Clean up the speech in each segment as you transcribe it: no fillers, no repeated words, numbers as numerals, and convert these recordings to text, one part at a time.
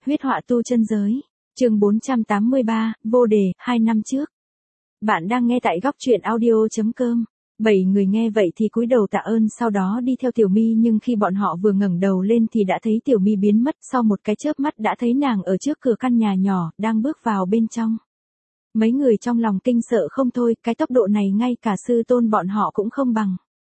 Huyết họa tu chân giới. Chương 483, vô đề, 2 năm trước. Bạn đang nghe tại góc truyện audio.com. 7 người nghe vậy thì cúi đầu tạ ơn, sau đó đi theo Tiểu My, nhưng khi bọn họ vừa ngẩng đầu lên thì đã thấy Tiểu My biến mất, sau một cái chớp mắt đã thấy nàng ở trước cửa căn nhà nhỏ, đang bước vào bên trong. Mấy người trong lòng kinh sợ không thôi, cái tốc độ này ngay cả sư tôn bọn họ cũng không bằng.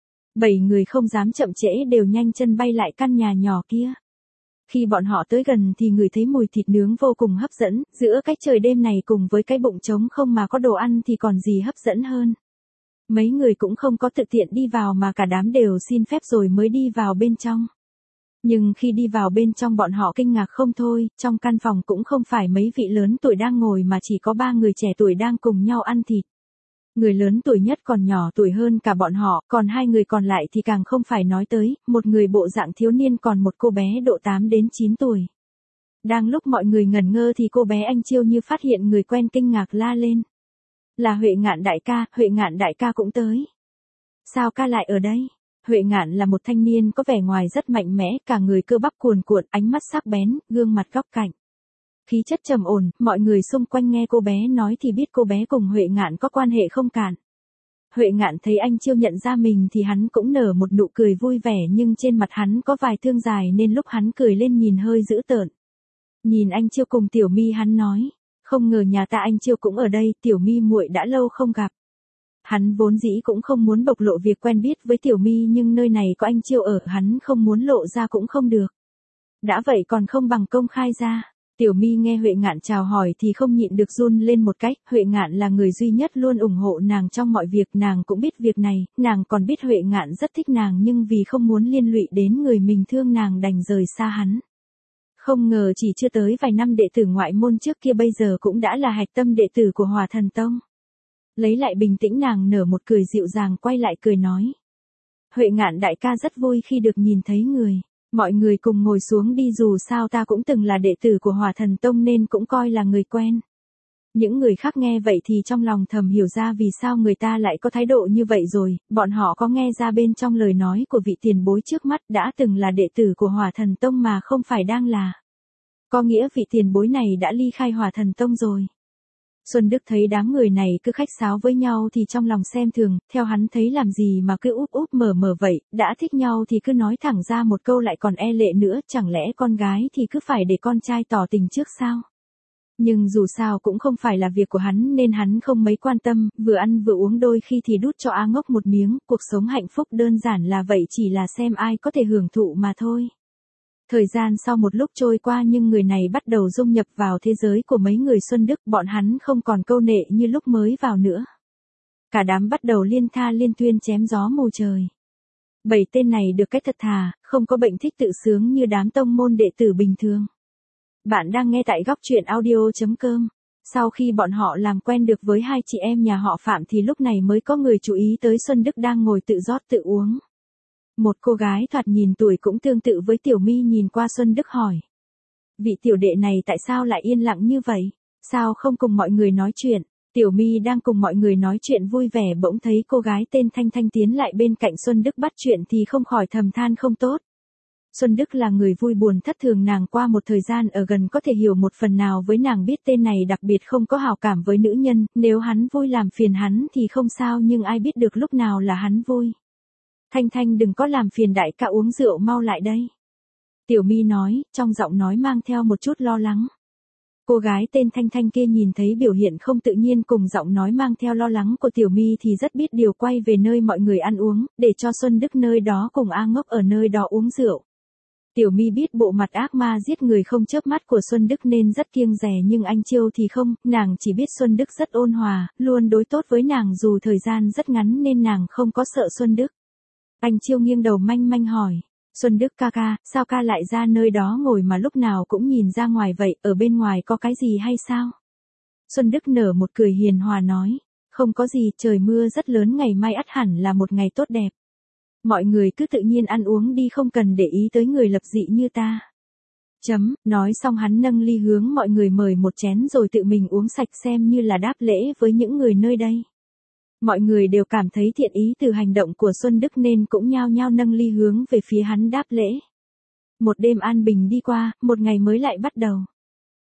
7 người không dám chậm trễ, đều nhanh chân bay lại căn nhà nhỏ kia. Khi bọn họ tới gần thì ngửi thấy mùi thịt nướng vô cùng hấp dẫn, giữa cái trời đêm này cùng với cái bụng trống không mà có đồ ăn thì còn gì hấp dẫn hơn. Mấy người cũng không có tự tiện đi vào mà cả đám đều xin phép rồi mới đi vào bên trong. Nhưng khi đi vào bên trong bọn họ kinh ngạc không thôi, trong căn phòng cũng không phải mấy vị lớn tuổi đang ngồi mà chỉ có 3 người trẻ tuổi đang cùng nhau ăn thịt. Người lớn tuổi nhất còn nhỏ tuổi hơn cả bọn họ, còn 2 người còn lại thì càng không phải nói tới, một người bộ dạng thiếu niên còn một cô bé độ 8 đến 9 tuổi. Đang lúc mọi người ngẩn ngơ thì cô bé Anh Chiêu như phát hiện người quen kinh ngạc la lên. Là Huệ Ngạn đại ca cũng tới. Sao ca lại ở đây? Huệ Ngạn là một thanh niên có vẻ ngoài rất mạnh mẽ, cả người cơ bắp cuồn cuộn, ánh mắt sắc bén, gương mặt góc cạnh. Khí chất trầm ổn, mọi người xung quanh nghe cô bé nói thì biết cô bé cùng Huệ Ngạn có quan hệ không cạn. Huệ Ngạn thấy Anh Chiêu nhận ra mình thì hắn cũng nở một nụ cười vui vẻ, nhưng trên mặt hắn có vài thương dài nên lúc hắn cười lên nhìn hơi dữ tợn. Nhìn Anh Chiêu cùng Tiểu My hắn nói, không ngờ nhà ta Anh Chiêu cũng ở đây, Tiểu My muội đã lâu không gặp. Hắn vốn dĩ cũng không muốn bộc lộ việc quen biết với Tiểu My, nhưng nơi này có Anh Chiêu ở, hắn không muốn lộ ra cũng không được. Đã vậy còn không bằng công khai ra. Tiểu My nghe Huệ Ngạn chào hỏi thì không nhịn được run lên một cách, Huệ Ngạn là người duy nhất luôn ủng hộ nàng trong mọi việc, nàng cũng biết việc này, nàng còn biết Huệ Ngạn rất thích nàng nhưng vì không muốn liên lụy đến người mình thương nàng đành rời xa hắn. Không ngờ chỉ chưa tới vài năm đệ tử ngoại môn trước kia bây giờ cũng đã là hạch tâm đệ tử của Hỏa Thần Tông. Lấy lại bình tĩnh nàng nở một cười dịu dàng quay lại cười nói. Huệ Ngạn đại ca rất vui khi được nhìn thấy người. Mọi người cùng ngồi xuống đi, dù sao ta cũng từng là đệ tử của Hỏa Thần Tông nên cũng coi là người quen. Những người khác nghe vậy thì trong lòng thầm hiểu ra vì sao người ta lại có thái độ như vậy rồi, bọn họ có nghe ra bên trong lời nói của vị tiền bối trước mắt đã từng là đệ tử của Hỏa Thần Tông mà không phải đang là. Có nghĩa vị tiền bối này đã ly khai Hỏa Thần Tông rồi. Xuân Đức thấy đám người này cứ khách sáo với nhau thì trong lòng xem thường, theo hắn thấy làm gì mà cứ úp úp mở mở vậy, đã thích nhau thì cứ nói thẳng ra một câu lại còn e lệ nữa, chẳng lẽ con gái thì cứ phải để con trai tỏ tình trước sao? Nhưng dù sao cũng không phải là việc của hắn nên hắn không mấy quan tâm, vừa ăn vừa uống, đôi khi thì đút cho A Ngốc một miếng, cuộc sống hạnh phúc đơn giản là vậy, chỉ là xem ai có thể hưởng thụ mà thôi. Thời gian sau một lúc trôi qua nhưng người này bắt đầu dung nhập vào thế giới của mấy người Xuân Đức, bọn hắn không còn câu nệ như lúc mới vào nữa. Cả đám bắt đầu liên tha liên tuyên chém gió mù trời. 7 tên này được cách thật thà, không có bệnh thích tự sướng như đám tông môn đệ tử bình thường. Bạn đang nghe tại góc truyện audio.com. Sau khi bọn họ làm quen được với 2 chị em nhà họ Phạm thì lúc này mới có người chú ý tới Xuân Đức đang ngồi tự rót tự uống. Một cô gái thoạt nhìn tuổi cũng tương tự với Tiểu My nhìn qua Xuân Đức hỏi. Vị tiểu đệ này tại sao lại yên lặng như vậy? Sao không cùng mọi người nói chuyện? Tiểu My đang cùng mọi người nói chuyện vui vẻ bỗng thấy cô gái tên Thanh Thanh tiến lại bên cạnh Xuân Đức bắt chuyện thì không khỏi thầm than không tốt. Xuân Đức là người vui buồn thất thường, nàng qua một thời gian ở gần có thể hiểu một phần nào với nàng, biết tên này đặc biệt không có hào cảm với nữ nhân, nếu hắn vui làm phiền hắn thì không sao, nhưng ai biết được lúc nào là hắn vui. Thanh Thanh đừng có làm phiền đại ca uống rượu, mau lại đây. Tiểu My nói, trong giọng nói mang theo một chút lo lắng. Cô gái tên Thanh Thanh kia nhìn thấy biểu hiện không tự nhiên cùng giọng nói mang theo lo lắng của Tiểu My thì rất biết điều, quay về nơi mọi người ăn uống, để cho Xuân Đức nơi đó cùng A Ngốc ở nơi đó uống rượu. Tiểu My biết bộ mặt ác ma giết người không chớp mắt của Xuân Đức nên rất kiêng dè, nhưng Anh Chiêu thì không, nàng chỉ biết Xuân Đức rất ôn hòa, luôn đối tốt với nàng dù thời gian rất ngắn nên nàng không có sợ Xuân Đức. Anh Chiêu nghiêng đầu manh manh hỏi, Xuân Đức ca ca, sao ca lại ra nơi đó ngồi mà lúc nào cũng nhìn ra ngoài vậy, ở bên ngoài có cái gì hay sao? Xuân Đức nở một cười hiền hòa nói, không có gì, trời mưa rất lớn, ngày mai ắt hẳn là một ngày tốt đẹp. Mọi người cứ tự nhiên ăn uống đi, không cần để ý tới người lập dị như ta. Nói xong hắn nâng ly hướng mọi người mời một chén rồi tự mình uống sạch xem như là đáp lễ với những người nơi đây. Mọi người đều cảm thấy thiện ý từ hành động của Xuân Đức nên cũng nhao nhao nâng ly hướng về phía hắn đáp lễ. Một đêm an bình đi qua, một ngày mới lại bắt đầu.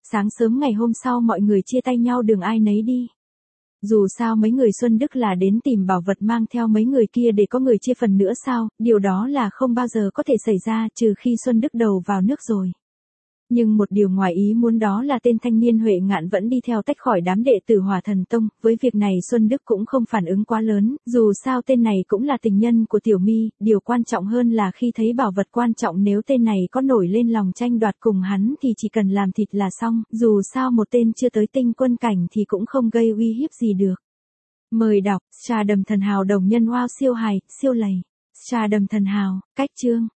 Sáng sớm ngày hôm sau mọi người chia tay nhau đường ai nấy đi. Dù sao mấy người Xuân Đức là đến tìm bảo vật mang theo mấy người kia để có người chia phần nữa sao, điều đó là không bao giờ có thể xảy ra trừ khi Xuân Đức đầu vào nước rồi. Nhưng một điều ngoài ý muốn đó là tên thanh niên Huệ Ngạn vẫn đi theo tách khỏi đám đệ tử Hỏa Thần Tông, với việc này Xuân Đức cũng không phản ứng quá lớn, dù sao tên này cũng là tình nhân của Tiểu My, điều quan trọng hơn là khi thấy bảo vật quan trọng nếu tên này có nổi lên lòng tranh đoạt cùng hắn thì chỉ cần làm thịt là xong, dù sao một tên chưa tới tinh quân cảnh thì cũng không gây uy hiếp gì được. Mời đọc, Trà Đầm Thần Hào đồng nhân wow siêu hài, siêu lầy. Trà Đầm Thần Hào, cách chương.